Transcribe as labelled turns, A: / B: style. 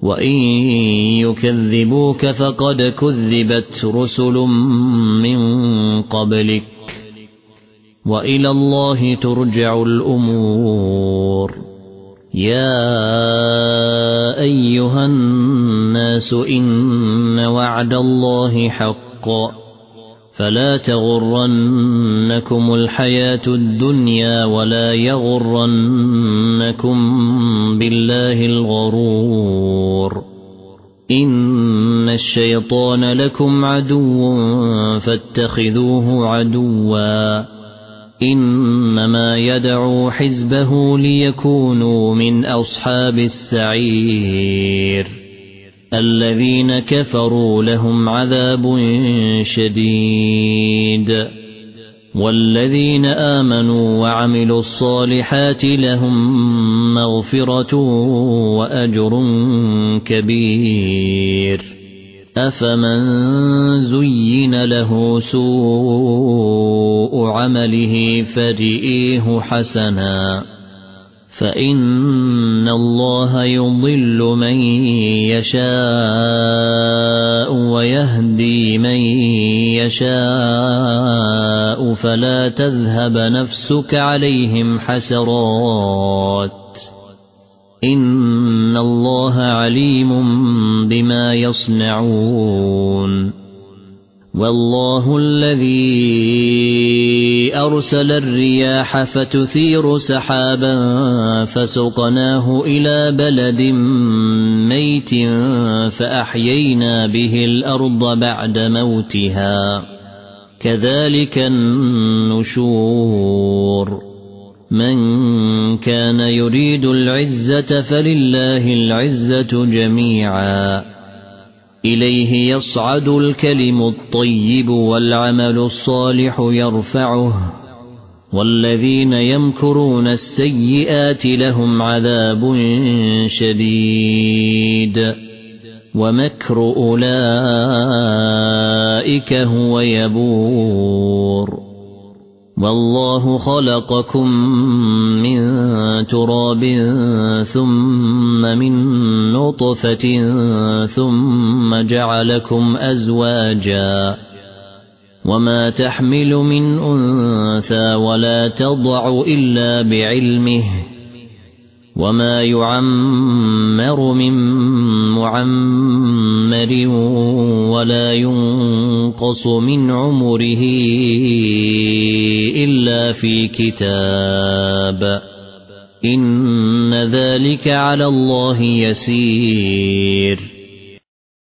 A: وإن يكذبوك فقد كذبت رسل من قبلك وإلى الله ترجع الأمور يا أيها الناس إن وعد الله حق فلا تغرنكم الحياة الدنيا ولا يغرنكم بالله الغرور إن الشيطان لكم عدو فاتخذوه عدوا إنما يدعو حزبه ليكونوا من أصحاب السعير الذين كفروا لهم عذاب شديد والذين آمنوا وعملوا الصالحات لهم مغفرة وأجر كبير أفمن زين له سوء عمله فرئيه حسنا فإن الله يضل من يشاء ويهدي من يشاء فلا تذهب نفسك عليهم حسرات إن الله عليم بما يصنعون والله الذي أرسل الرياح فتثير سحابا فسقناه إلى بلد ميت فأحيينا به الأرض بعد موتها كذلك النشور من كان يريد العزة فلله العزة جميعا إليه يصعد الكلم الطيب والعمل الصالح يرفعه والذين يمكرون السيئات لهم عذاب شديد ومكر أولئك هو يبور والله خلقكم من تراب ثم من نطفة ثم جعلكم أزواجا وما تحمل من أنثى ولا تضع إلا بعلمه وما يعمر من معمر ولا ينقص من عمره إلا في كتاب إن ذلك على الله يسير